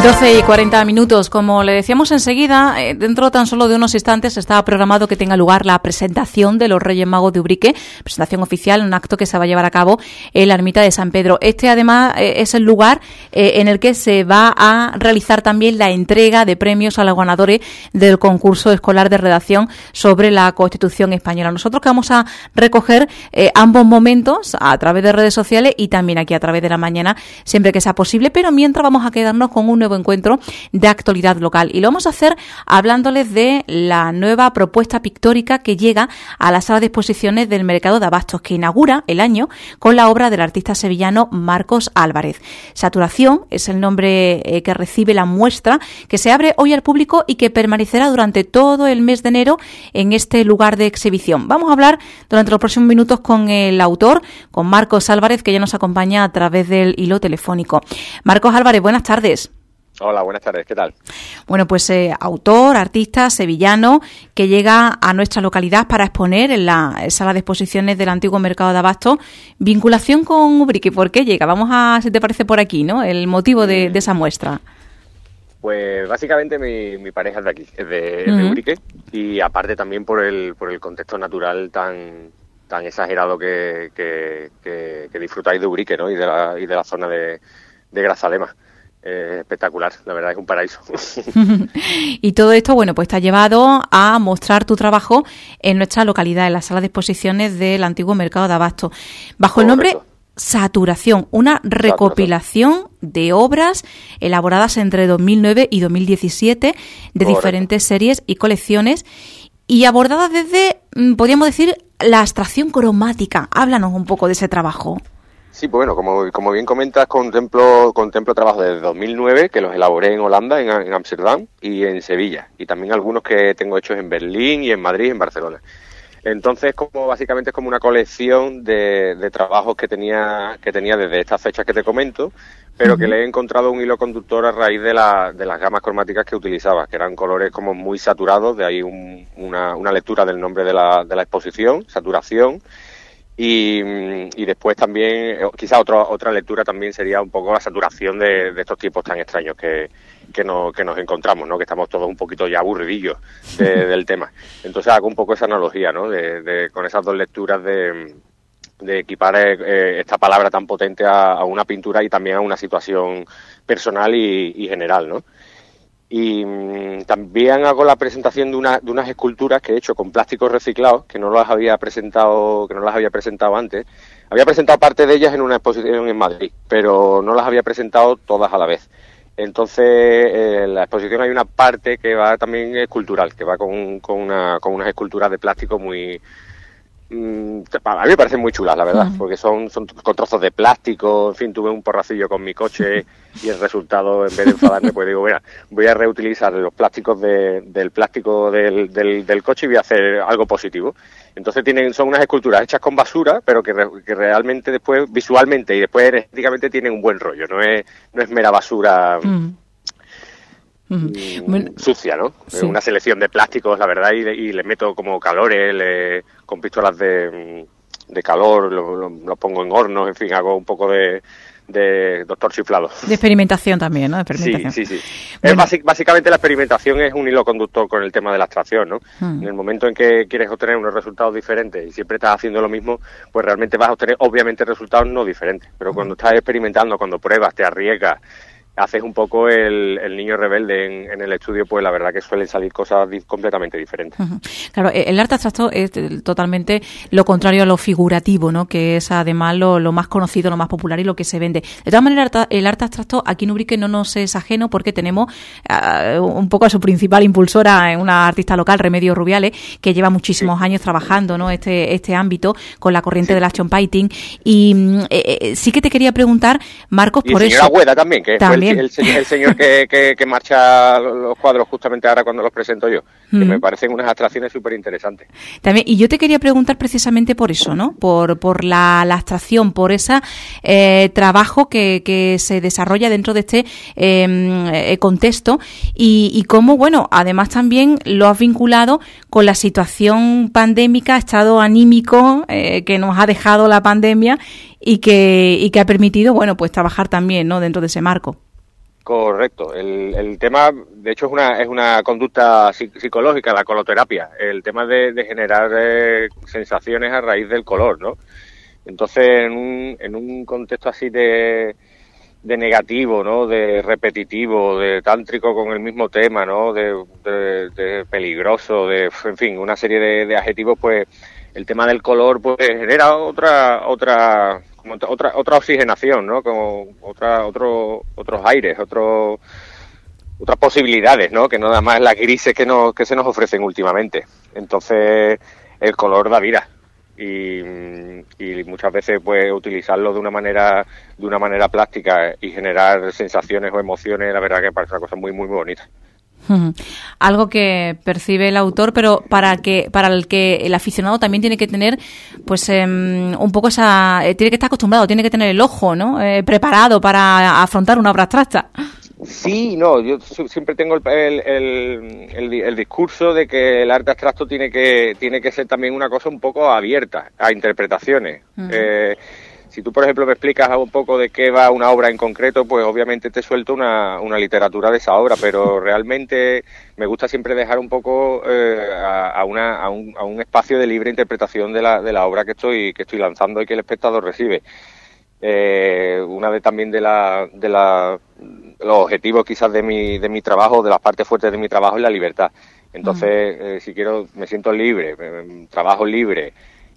12:40, como le decíamos enseguida, dentro tan solo de unos instantes está programado que tenga lugar la presentación de los Reyes Magos de Ubrique, presentación oficial, un acto que se va a llevar a cabo en la ermita de San Pedro. Este además es el lugar en el que se va a realizar también la entrega de premios a los ganadores del concurso escolar de redacción sobre la Constitución española. Nosotros que vamos a recoger ambos momentos a través de redes sociales y también aquí a través de la mañana, siempre que sea posible, pero mientras vamos a quedarnos con un nuevo encuentro de actualidad local y lo vamos a hacer hablándoles de la nueva propuesta pictórica que llega a la sala de exposiciones del Mercado de Abastos, que inaugura el año con la obra del artista sevillano Marcos Álvarez. Saturación es el nombre que recibe la muestra, que se abre hoy al público y que permanecerá durante todo el mes de enero en este lugar de exhibición. Vamos a hablar durante los próximos minutos con el autor, con Marcos Álvarez, que ya nos acompaña a través del hilo telefónico. Marcos Álvarez, buenas tardes. Hola, buenas tardes, ¿qué tal? Bueno, pues autor, artista, sevillano, que llega a nuestra localidad para exponer en la sala de exposiciones del antiguo Mercado de Abastos. Vinculación con Ubrique, ¿por qué llega? Vamos a, si te parece, por aquí, ¿no? El motivo de esa muestra. Pues básicamente mi pareja es de aquí, es de Ubrique, y aparte también por el contexto natural tan exagerado que disfrutáis de Ubrique, ¿no? Y de la zona de Grazalema. Espectacular, la verdad es un paraíso. Y todo esto, bueno, pues te ha llevado a mostrar tu trabajo en nuestra localidad, en la sala de exposiciones del antiguo Mercado de Abastos, bajo el nombre Saturación, una recopilación de obras elaboradas entre 2009 y 2017 de diferentes series y colecciones y abordadas desde, podríamos decir, la abstracción cromática. Háblanos un poco de ese trabajo. Sí, pues bueno, como bien comentas, contemplo trabajos desde 2009, que los elaboré en Holanda, en Ámsterdam y en Sevilla, y también algunos que tengo hechos en Berlín y en Madrid y en Barcelona. Entonces, básicamente es como una colección de trabajos que tenía desde estas fechas que te comento, pero que le he encontrado un hilo conductor a raíz de las gamas cromáticas que utilizaba, que eran colores como muy saturados, de ahí una lectura del nombre de la exposición, Saturación. Y después también, quizá otra lectura también sería un poco la saturación de estos tiempos tan extraños que nos encontramos, ¿no? Que estamos todos un poquito ya aburridillos del tema. Entonces hago un poco esa analogía, ¿no? Con esas dos lecturas de equipar esta palabra tan potente a una pintura y también a una situación personal y general, ¿no? Y también hago la presentación de unas esculturas que he hecho con plásticos reciclados, que no las había presentado antes. Había presentado parte de ellas en una exposición en Madrid, pero no las había presentado todas a la vez. Entonces, en la exposición hay una parte que va también escultural, que va con unas esculturas de plástico muy... a mí me parecen muy chulas, la verdad, porque son con trozos de plástico. En fin, tuve un porracillo con mi coche y el resultado, en vez de enfadarme, pues digo, mira, voy a reutilizar los plásticos del plástico del coche y voy a hacer algo positivo. Entonces son unas esculturas hechas con basura, pero que realmente después, visualmente y después energéticamente, tienen un buen rollo. No es mera basura... sucia, ¿no? Sí. Una selección de plásticos, la verdad, y le meto como calores, con pistolas de calor, lo pongo en hornos, en fin, hago un poco de doctor chiflado. De experimentación también, ¿no? Sí. Bueno. Básicamente la experimentación es un hilo conductor con el tema de la abstracción, ¿no? En el momento en que quieres obtener unos resultados diferentes y siempre estás haciendo lo mismo, pues realmente vas a obtener, obviamente, resultados no diferentes. Pero cuando estás experimentando, cuando pruebas, te arriesgas, haces un poco el niño rebelde en el estudio, pues la verdad que suelen salir cosas completamente diferentes. Claro, el arte abstracto es totalmente lo contrario a lo figurativo, ¿no? Que es además lo más conocido, lo más popular y lo que se vende. De todas maneras, el arte abstracto aquí en Ubrique no nos es ajeno, porque tenemos un poco a su principal impulsora, una artista local, Remedios Rubiales, que lleva muchísimos años trabajando, ¿no? este ámbito con la corriente del action painting. Y sí que te quería preguntar, Marcos, por eso... Y el señor Agüeda también, que fue el señor que marcha los cuadros justamente ahora cuando los presento yo, que me parecen unas abstracciones súper interesantes. También, y yo te quería preguntar precisamente por eso, ¿no? Por la abstracción, por ese trabajo que se desarrolla dentro de este contexto y cómo, bueno, además también lo has vinculado con la situación pandémica, estado anímico que nos ha dejado la pandemia y que ha permitido, bueno, pues trabajar también, ¿no? Dentro de ese marco. Correcto. El tema, de hecho, es una conducta psicológica, la coloterapia. El tema de generar sensaciones a raíz del color, ¿no? Entonces, en un contexto así de negativo, ¿no? De repetitivo, de tántrico con el mismo tema, ¿no? De peligroso, en fin, una serie de adjetivos, pues el tema del color pues genera otra oxigenación, ¿no? Como otros aires, otras posibilidades, ¿no? Que no nada más las grises que se nos ofrecen últimamente. Entonces, el color da vida. Y muchas veces pues utilizarlo de una manera plástica y generar sensaciones o emociones, la verdad que parece una cosa muy muy bonita. Algo que percibe el autor, pero para el que el aficionado también tiene que tener pues un poco tiene que estar acostumbrado, tiene que tener el ojo, ¿no? Preparado para afrontar una obra abstracta. Sí, no, yo siempre tengo el discurso de que el arte abstracto tiene que ser también una cosa un poco abierta a interpretaciones. Si tú, por ejemplo, me explicas un poco de qué va una obra en concreto, pues obviamente te suelto una literatura de esa obra, pero realmente me gusta siempre dejar un poco a un espacio de libre interpretación de la obra que estoy lanzando y que el espectador recibe. Una vez también de los objetivos quizás de mi trabajo, de las partes fuertes de mi trabajo, es la libertad. Entonces, si quiero, me siento libre, trabajo libre,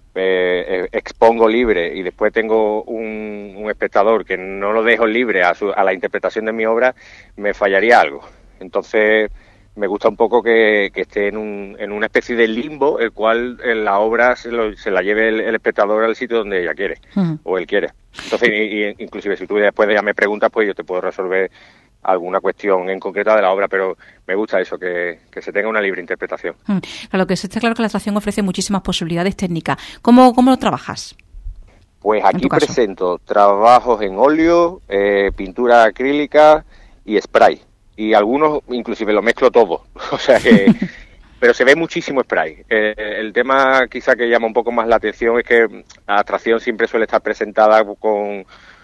expongo libre y después tengo un espectador que no lo dejo libre a la interpretación de mi obra, me fallaría algo. Entonces, me gusta un poco que esté en una especie de limbo, el cual la obra se la lleve el espectador al sitio donde ella quiere, o él quiere. Entonces, inclusive si tú después ya me preguntas, pues yo te puedo resolver alguna cuestión en concreto de la obra, pero me gusta eso, que se tenga una libre interpretación. Claro, que está claro que la abstracción ofrece muchísimas posibilidades técnicas. ¿Cómo lo trabajas? Pues aquí presento trabajos en óleo, pintura acrílica y spray. Y algunos inclusive lo mezclo todo. O sea que... Pero se ve muchísimo spray. El tema quizá que llama un poco más la atención es que la abstracción siempre suele estar presentada con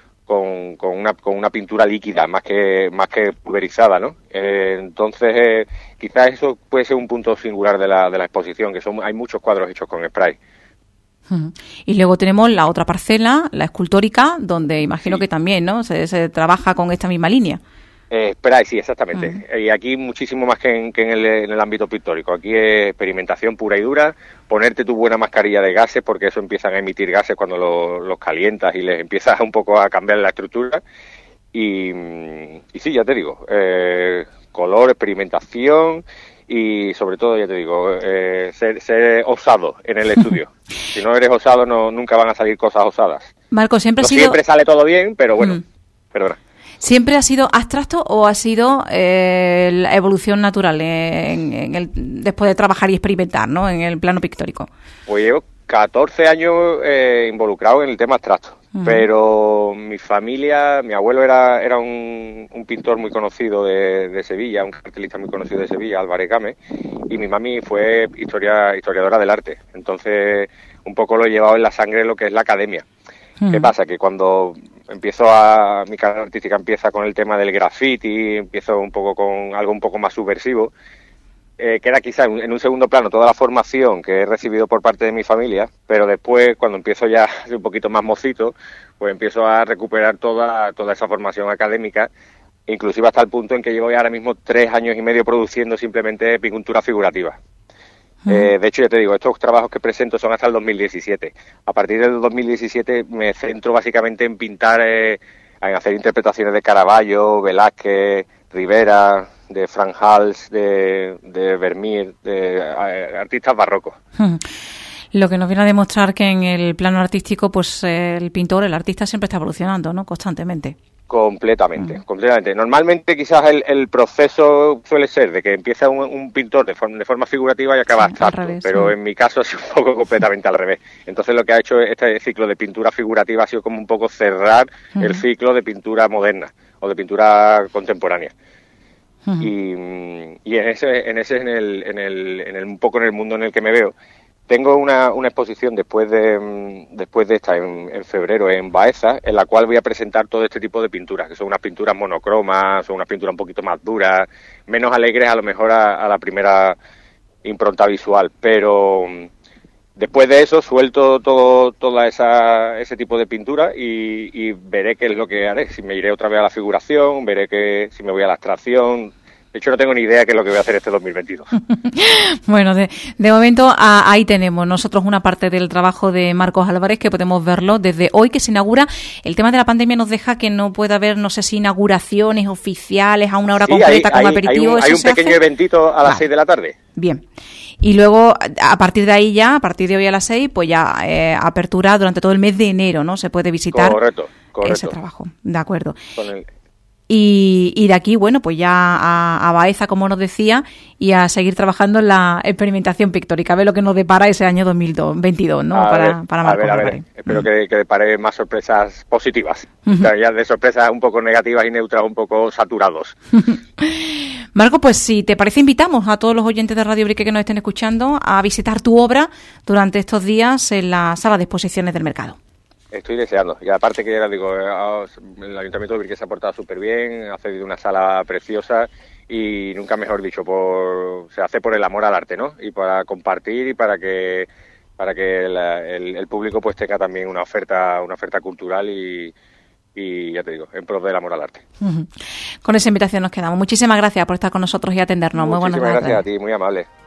una pintura líquida más que pulverizada, ¿no? Entonces quizás eso puede ser un punto singular de la exposición, que hay muchos cuadros hechos con spray. Y luego tenemos la otra parcela, la escultórica, donde imagino que también, ¿no? Se trabaja con esta misma línea. Spray, sí, exactamente. Y aquí muchísimo más que en el ámbito pictórico. Aquí es experimentación pura y dura, ponerte tu buena mascarilla de gases, porque eso empiezan a emitir gases cuando los calientas y les empiezas un poco a cambiar la estructura. Y sí, ya te digo, color, experimentación y sobre todo, ya te digo, ser osado en el estudio. Si no eres osado, nunca van a salir cosas osadas. Marco, siempre sale todo bien, pero bueno, perdona. ¿Siempre ha sido abstracto o ha sido la evolución natural después de trabajar y experimentar, ¿no? En el plano pictórico? Pues llevo 14 años involucrado en el tema abstracto, pero mi familia, mi abuelo era un pintor muy conocido de Sevilla, un cartelista muy conocido de Sevilla, Álvarez Gámez, y mi mami fue historiadora del arte. Entonces, un poco lo he llevado en la sangre lo que es la academia. ¿Qué pasa? Que cuando mi carrera artística empieza con el tema del graffiti, empiezo un poco con algo un poco más subversivo, queda quizá en un segundo plano toda la formación que he recibido por parte de mi familia, pero después, cuando empiezo ya a ser un poquito más mocito, pues empiezo a recuperar toda esa formación académica, inclusive hasta el punto en que llevo ya ahora mismo 3 años y medio produciendo simplemente pintura figurativa. De hecho, ya te digo, estos trabajos que presento son hasta el 2017. A partir del 2017 me centro básicamente en pintar, en hacer interpretaciones de Caravaggio, Velázquez, Rivera, de Frank Hals, de Vermeer, de artistas barrocos. Lo que nos viene a demostrar que en el plano artístico, pues el pintor, el artista siempre está evolucionando, ¿no? Constantemente. Completamente. Normalmente quizás el proceso suele ser de que empieza un pintor de forma figurativa y acaba abstracto, pero en mi caso ha sido un poco completamente al revés. Entonces lo que ha hecho este ciclo de pintura figurativa ha sido como un poco cerrar el ciclo de pintura moderna o de pintura contemporánea. Y en ese un poco en el mundo en el que me veo. Tengo una exposición después de esta en febrero en Baeza, en la cual voy a presentar todo este tipo de pinturas, que son unas pinturas monocromas, son unas pinturas un poquito más duras, menos alegres a lo mejor a la primera impronta visual, pero después de eso suelto toda ese tipo de pintura y veré qué es lo que haré, si me iré otra vez a la figuración, veré si me voy a la abstracción. De hecho, no tengo ni idea qué es lo que voy a hacer este 2022. Bueno, de momento ahí tenemos nosotros una parte del trabajo de Marcos Álvarez que podemos verlo desde hoy que se inaugura. El tema de la pandemia nos deja que no puede haber, no sé si inauguraciones oficiales a una hora concreta con aperitivo. Hay un pequeño eventito a las 6 de la tarde. Bien. Y luego, a partir de ahí ya, a partir de hoy a las 6, pues ya apertura durante todo el mes de enero, ¿no? Se puede visitar correcto. ese trabajo. De acuerdo. Y de aquí, bueno, pues ya a Baeza, como nos decía, y a seguir trabajando en la experimentación pictórica. A ver lo que nos depara ese año 2022, ¿no? Para Marcos Álvarez. Espero que depare más sorpresas positivas. Ya de sorpresas un poco negativas y neutras, un poco saturados. Marco, pues si te parece, invitamos a todos los oyentes de Radio Ubrique que nos estén escuchando a visitar tu obra durante estos días en la sala de exposiciones del Mercado. Estoy deseando. Y aparte que ya digo, el Ayuntamiento de Ubrique se ha portado súper bien, ha cedido una sala preciosa y nunca mejor dicho, se hace por el amor al arte, ¿no? Y para compartir y para que el público pues tenga también una oferta cultural y ya te digo, en pro del amor al arte. Con esa invitación nos quedamos. Muchísimas gracias por estar con nosotros y atendernos. Muy buenas tardes. Muchísimas gracias a ti, muy amable.